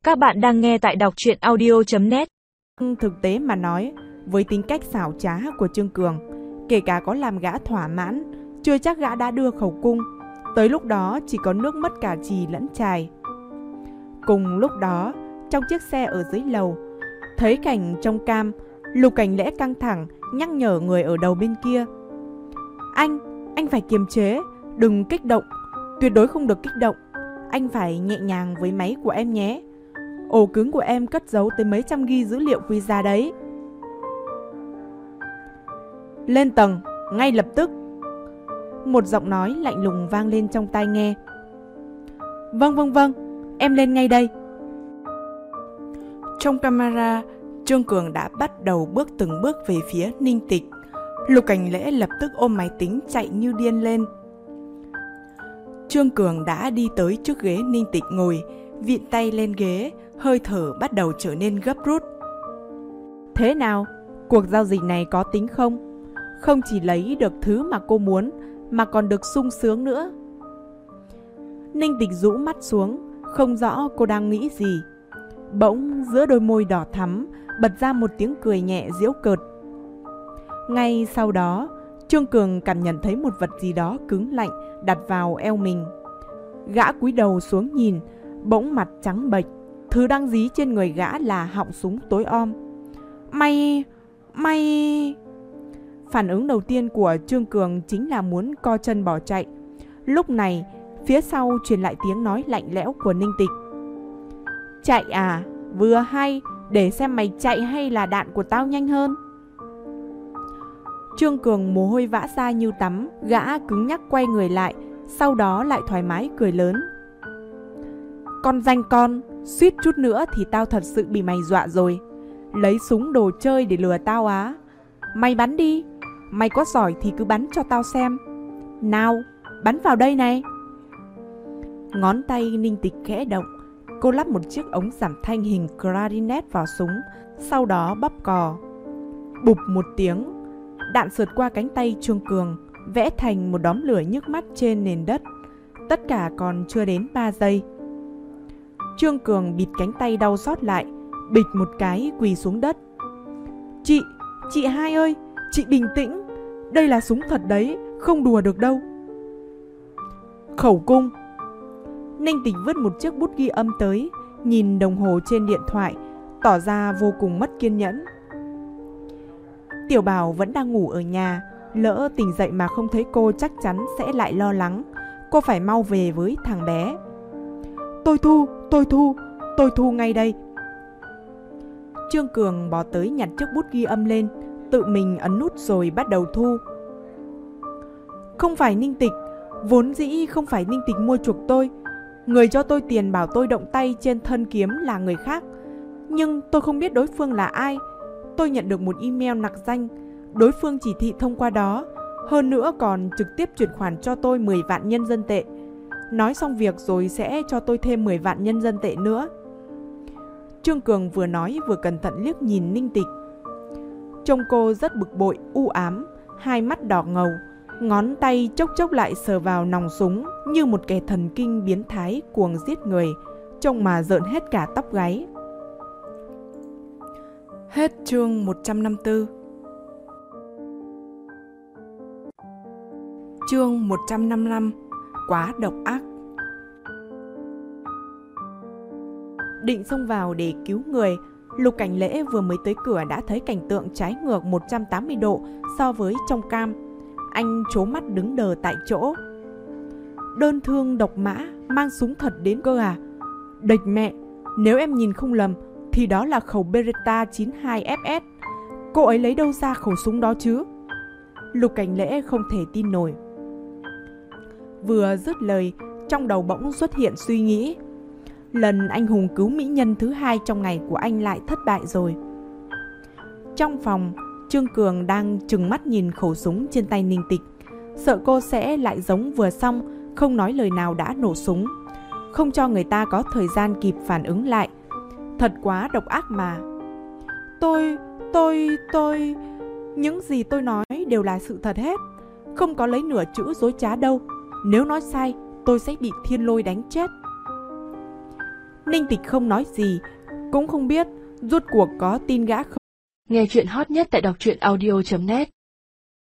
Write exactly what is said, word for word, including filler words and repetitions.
Các bạn đang nghe tại đọc truyện audio chấm net. Thực tế mà nói, với tính cách xảo trá của Trương Cường, kể cả có làm gã thỏa mãn, chưa chắc gã đã đưa khẩu cung. Tới lúc đó chỉ có nước mất cả chì lẫn chài. Cùng lúc đó, trong chiếc xe ở dưới lầu, thấy cảnh trong cam, Lục Cảnh Lễ căng thẳng nhắc nhở người ở đầu bên kia. Anh, anh phải kiềm chế, đừng kích động, tuyệt đối không được kích động. Anh phải nhẹ nhàng với máy của em nhé. Ổ cứng của em cất giấu tới mấy trăm gi dữ liệu quý giá đấy. Lên tầng, ngay lập tức. Một giọng nói lạnh lùng vang lên trong tai nghe. Vâng vâng vâng, em lên ngay đây. Trong camera, Trương Cường đã bắt đầu bước từng bước về phía Ninh Tịch. Lục Cảnh Lễ lập tức ôm máy tính chạy như điên lên. Trương Cường đã đi tới trước ghế Ninh Tịch ngồi, vịn tay lên ghế, hơi thở bắt đầu trở nên gấp rút. Thế nào? Cuộc giao dịch này có tính không? Không chỉ lấy được thứ mà cô muốn, mà còn được sung sướng nữa. Ninh Tịch rũ mắt xuống, không rõ cô đang nghĩ gì. Bỗng giữa đôi môi đỏ thắm bật ra một tiếng cười nhẹ giễu cợt. Ngay sau đó, Trương Cường cảm nhận thấy một vật gì đó cứng lạnh đặt vào eo mình. Gã cúi đầu xuống nhìn, bỗng mặt trắng bệch. Thứ đang dí trên người gã là họng súng tối om. Mày... mày... Phản ứng đầu tiên của Trương Cường chính là muốn co chân bỏ chạy. Lúc này, phía sau truyền lại tiếng nói lạnh lẽo của Ninh Tịch. Chạy à? Vừa hay, để xem mày chạy hay là đạn của tao nhanh hơn. Trương Cường mồ hôi vã ra như tắm, gã cứng nhắc quay người lại, sau đó lại thoải mái cười lớn. Con danh con, suýt chút nữa thì tao thật sự bị mày dọa rồi. Lấy súng đồ chơi để lừa tao á? Mày bắn đi, mày có giỏi thì cứ bắn cho tao xem. Nào, bắn vào đây này. Ngón tay Ninh Tịch khẽ động, cô lắp một chiếc ống giảm thanh hình clarinet vào súng, sau đó bóp cò. Bụp một tiếng, đạn sượt qua cánh tay Trương Cường, vẽ thành một đốm lửa nhức mắt trên nền đất. Tất cả còn chưa đến ba giây. Trương Cường bịt cánh tay đau xót lại, bịch một cái quỳ xuống đất. Chị, chị hai ơi, chị bình tĩnh. Đây là súng thật đấy, không đùa được đâu. Khẩu cung. Ninh Tịch vứt một chiếc bút ghi âm tới, nhìn đồng hồ trên điện thoại, tỏ ra vô cùng mất kiên nhẫn. Tiểu Bảo vẫn đang ngủ ở nhà, lỡ tỉnh dậy mà không thấy cô chắc chắn sẽ lại lo lắng. Cô phải mau về với thằng bé. Tôi thu, tôi thu, tôi thu ngay đây. Trương Cường bỏ tới nhặt chiếc bút ghi âm lên, tự mình ấn nút rồi bắt đầu thu. Không phải Ninh Tịch, vốn dĩ không phải Ninh Tịch mua chuộc tôi. Người cho tôi tiền bảo tôi động tay trên thân kiếm là người khác. Nhưng tôi không biết đối phương là ai. Tôi nhận được một email nặc danh, đối phương chỉ thị thông qua đó. Hơn nữa còn trực tiếp chuyển khoản cho tôi mười vạn nhân dân tệ. Nói xong việc rồi sẽ cho tôi thêm mười vạn nhân dân tệ nữa. Trương Cường vừa nói vừa cẩn thận liếc nhìn Ninh Tịch. Trông cô rất bực bội, u ám, hai mắt đỏ ngầu, ngón tay chốc chốc lại sờ vào nòng súng như một kẻ thần kinh biến thái cuồng giết người, trông mà rợn hết cả tóc gáy. Hết chương một trăm năm mươi tư. Chương một trăm năm mươi lăm. Quá độc ác. Định xông vào để cứu người, Lục Cảnh Lễ vừa mới tới cửa đã thấy cảnh tượng trái ngược một trăm tám mươi độ so với trong cam. Anh trố mắt đứng đờ tại chỗ. Đơn thương độc mã, mang súng thật đến cơ à? Địch mẹ, nếu em nhìn không lầm thì đó là khẩu Beretta chín hai ép ét. Cô ấy lấy đâu ra khẩu súng đó chứ? Lục Cảnh Lễ không thể tin nổi. Vừa dứt lời, trong đầu bỗng xuất hiện suy nghĩ. Lần anh hùng cứu mỹ nhân thứ hai trong ngày của anh lại thất bại rồi. Trong phòng, Trương Cường đang trừng mắt nhìn khẩu súng trên tay Ninh Tịch, sợ cô sẽ lại giống vừa xong, không nói lời nào đã nổ súng, không cho người ta có thời gian kịp phản ứng lại. Thật quá độc ác mà. Tôi, tôi, tôi... Những gì tôi nói đều là sự thật hết, không có lấy nửa chữ dối trá đâu. Nếu nói sai, tôi sẽ bị thiên lôi đánh chết. Ninh Tịch không nói gì, cũng không biết rốt cuộc có tin gã không. Nghe chuyện hot nhất tại đọc truyện audio chấm net